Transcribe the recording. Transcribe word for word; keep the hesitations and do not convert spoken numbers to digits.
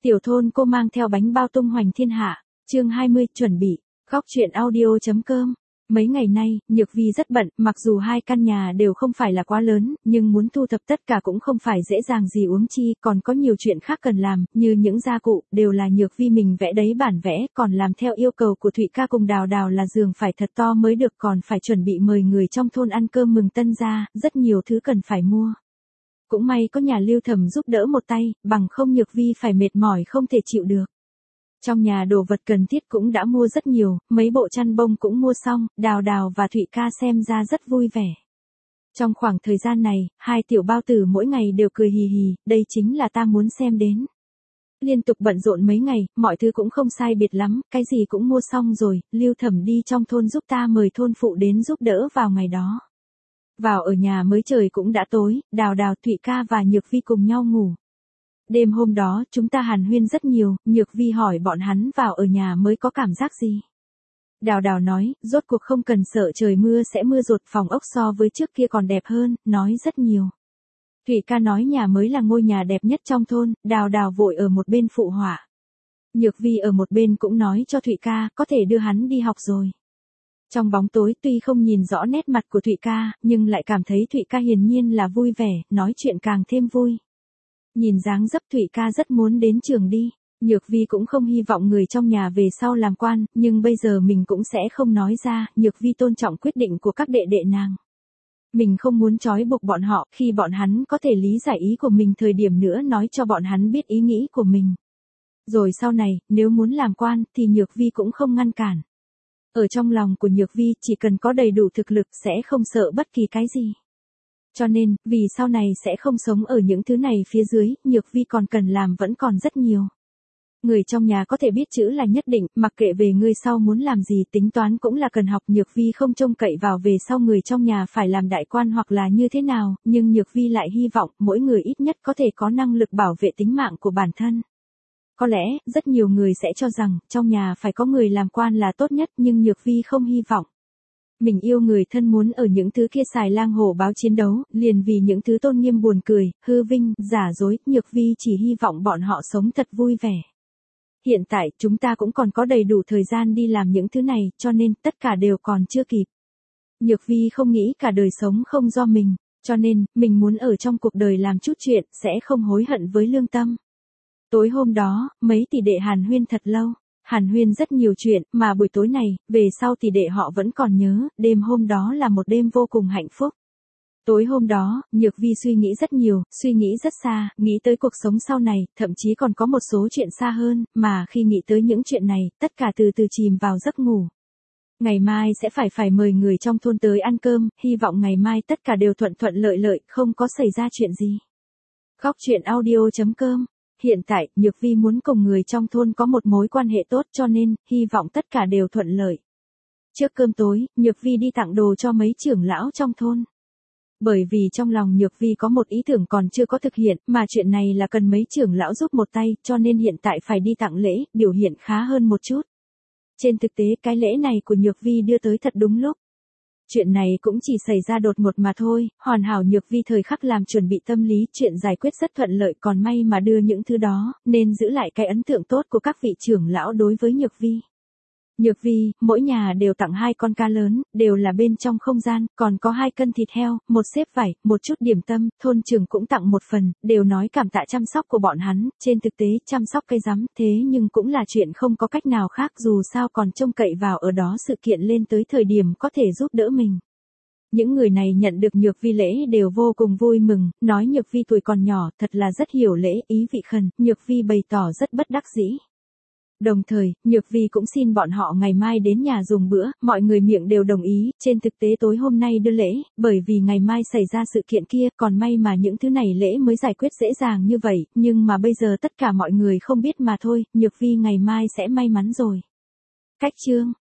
Tiểu thôn cô mang theo bánh bao tung hoành thiên hạ, chương hai mươi, chuẩn bị, góc truyện audio.com. Mấy ngày nay, Nhược Vi rất bận, mặc dù hai căn nhà đều không phải là quá lớn, nhưng muốn thu thập tất cả cũng không phải dễ dàng gì huống chi, còn có nhiều chuyện khác cần làm, như những gia cụ, đều là Nhược Vi mình vẽ đấy bản vẽ, còn làm theo yêu cầu của Thụy ca cùng Đào Đào là giường phải thật to mới được, còn phải chuẩn bị mời người trong thôn ăn cơm mừng tân gia, rất nhiều thứ cần phải mua. Cũng may có nhà Lưu Thẩm giúp đỡ một tay, bằng không Nhược Vi phải mệt mỏi không thể chịu được. Trong nhà đồ vật cần thiết cũng đã mua rất nhiều, mấy bộ chăn bông cũng mua xong, Đào Đào và Thụy ca xem ra rất vui vẻ. Trong khoảng thời gian này, hai tiểu bao tử mỗi ngày đều cười hì hì, đây chính là ta muốn xem đến. Liên tục bận rộn mấy ngày, mọi thứ cũng không sai biệt lắm, cái gì cũng mua xong rồi, Lưu Thẩm đi trong thôn giúp ta mời thôn phụ đến giúp đỡ vào ngày đó. Vào ở nhà mới trời cũng đã tối, Đào Đào, Thụy ca và Nhược Vi cùng nhau ngủ. Đêm hôm đó chúng ta hàn huyên rất nhiều, Nhược Vi hỏi bọn hắn vào ở nhà mới có cảm giác gì. Đào Đào nói, rốt cuộc không cần sợ trời mưa sẽ mưa rột, phòng ốc so với trước kia còn đẹp hơn, nói rất nhiều. Thụy ca nói nhà mới là ngôi nhà đẹp nhất trong thôn, Đào Đào vội ở một bên phụ họa. Nhược Vi ở một bên cũng nói cho Thụy ca, có thể đưa hắn đi học rồi. Trong bóng tối tuy không nhìn rõ nét mặt của Thụy ca, nhưng lại cảm thấy Thụy ca hiển nhiên là vui vẻ, nói chuyện càng thêm vui. Nhìn dáng dấp Thụy ca rất muốn đến trường đi, Nhược Vi cũng không hy vọng người trong nhà về sau làm quan, nhưng bây giờ mình cũng sẽ không nói ra, Nhược Vi tôn trọng quyết định của các đệ đệ nàng. Mình không muốn trói buộc bọn họ, khi bọn hắn có thể lý giải ý của mình thời điểm nữa nói cho bọn hắn biết ý nghĩ của mình. Rồi sau này, nếu muốn làm quan, thì Nhược Vi cũng không ngăn cản. Ở trong lòng của Nhược Vi, chỉ cần có đầy đủ thực lực sẽ không sợ bất kỳ cái gì. Cho nên, vì sau này sẽ không sống ở những thứ này phía dưới, Nhược Vi còn cần làm vẫn còn rất nhiều. Người trong nhà có thể biết chữ là nhất định, mặc kệ về người sau muốn làm gì, tính toán cũng là cần học. Nhược Vi không trông cậy vào về sau người trong nhà phải làm đại quan hoặc là như thế nào, nhưng Nhược Vi lại hy vọng mỗi người ít nhất có thể có năng lực bảo vệ tính mạng của bản thân. Có lẽ, rất nhiều người sẽ cho rằng, trong nhà phải có người làm quan là tốt nhất, nhưng Nhược Vi không hy vọng. Mình yêu người thân muốn ở những thứ kia xài lang hổ báo chiến đấu, liền vì những thứ tôn nghiêm buồn cười, hư vinh, giả dối, Nhược Vi chỉ hy vọng bọn họ sống thật vui vẻ. Hiện tại, chúng ta cũng còn có đầy đủ thời gian đi làm những thứ này, cho nên, tất cả đều còn chưa kịp. Nhược Vi không nghĩ cả đời sống không do mình, cho nên, mình muốn ở trong cuộc đời làm chút chuyện, sẽ không hối hận với lương tâm. Tối hôm đó, mấy tỷ đệ hàn huyên thật lâu. Hàn huyên rất nhiều chuyện, mà buổi tối này, về sau tỷ đệ họ vẫn còn nhớ, đêm hôm đó là một đêm vô cùng hạnh phúc. Tối hôm đó, Nhược Vi suy nghĩ rất nhiều, suy nghĩ rất xa, nghĩ tới cuộc sống sau này, thậm chí còn có một số chuyện xa hơn, mà khi nghĩ tới những chuyện này, tất cả từ từ chìm vào giấc ngủ. Ngày mai sẽ phải phải mời người trong thôn tới ăn cơm, hy vọng ngày mai tất cả đều thuận thuận lợi lợi, không có xảy ra chuyện gì. Góc truyện audio.com. Hiện tại, Nhược Vi muốn cùng người trong thôn có một mối quan hệ tốt cho nên, hy vọng tất cả đều thuận lợi. Trước cơm tối, Nhược Vi đi tặng đồ cho mấy trưởng lão trong thôn. Bởi vì trong lòng Nhược Vi có một ý tưởng còn chưa có thực hiện, mà chuyện này là cần mấy trưởng lão giúp một tay, cho nên hiện tại phải đi tặng lễ, biểu hiện khá hơn một chút. Trên thực tế, cái lễ này của Nhược Vi đưa tới thật đúng lúc. Chuyện này cũng chỉ xảy ra đột ngột mà thôi, hoàn hảo Nhược Vi thời khắc làm chuẩn bị tâm lý, chuyện giải quyết rất thuận lợi, còn may mà đưa những thứ đó, nên giữ lại cái ấn tượng tốt của các vị trưởng lão đối với Nhược Vi. Nhược Vi, mỗi nhà đều tặng hai con cá lớn, đều là bên trong không gian, còn có hai cân thịt heo, một xếp vải, một chút điểm tâm, thôn trưởng cũng tặng một phần, đều nói cảm tạ chăm sóc của bọn hắn, trên thực tế chăm sóc cây rắm, thế nhưng cũng là chuyện không có cách nào khác, dù sao còn trông cậy vào ở đó sự kiện lên tới thời điểm có thể giúp đỡ mình. Những người này nhận được Nhược Vi lễ đều vô cùng vui mừng, nói Nhược Vi tuổi còn nhỏ, thật là rất hiểu lễ, ý vị khẩn, Nhược Vi bày tỏ rất bất đắc dĩ. Đồng thời, Nhược Vi cũng xin bọn họ ngày mai đến nhà dùng bữa, mọi người miệng đều đồng ý, trên thực tế tối hôm nay đưa lễ, bởi vì ngày mai xảy ra sự kiện kia, còn may mà những thứ này lễ mới giải quyết dễ dàng như vậy, nhưng mà bây giờ tất cả mọi người không biết mà thôi, Nhược Vi ngày mai sẽ may mắn rồi. Cách chương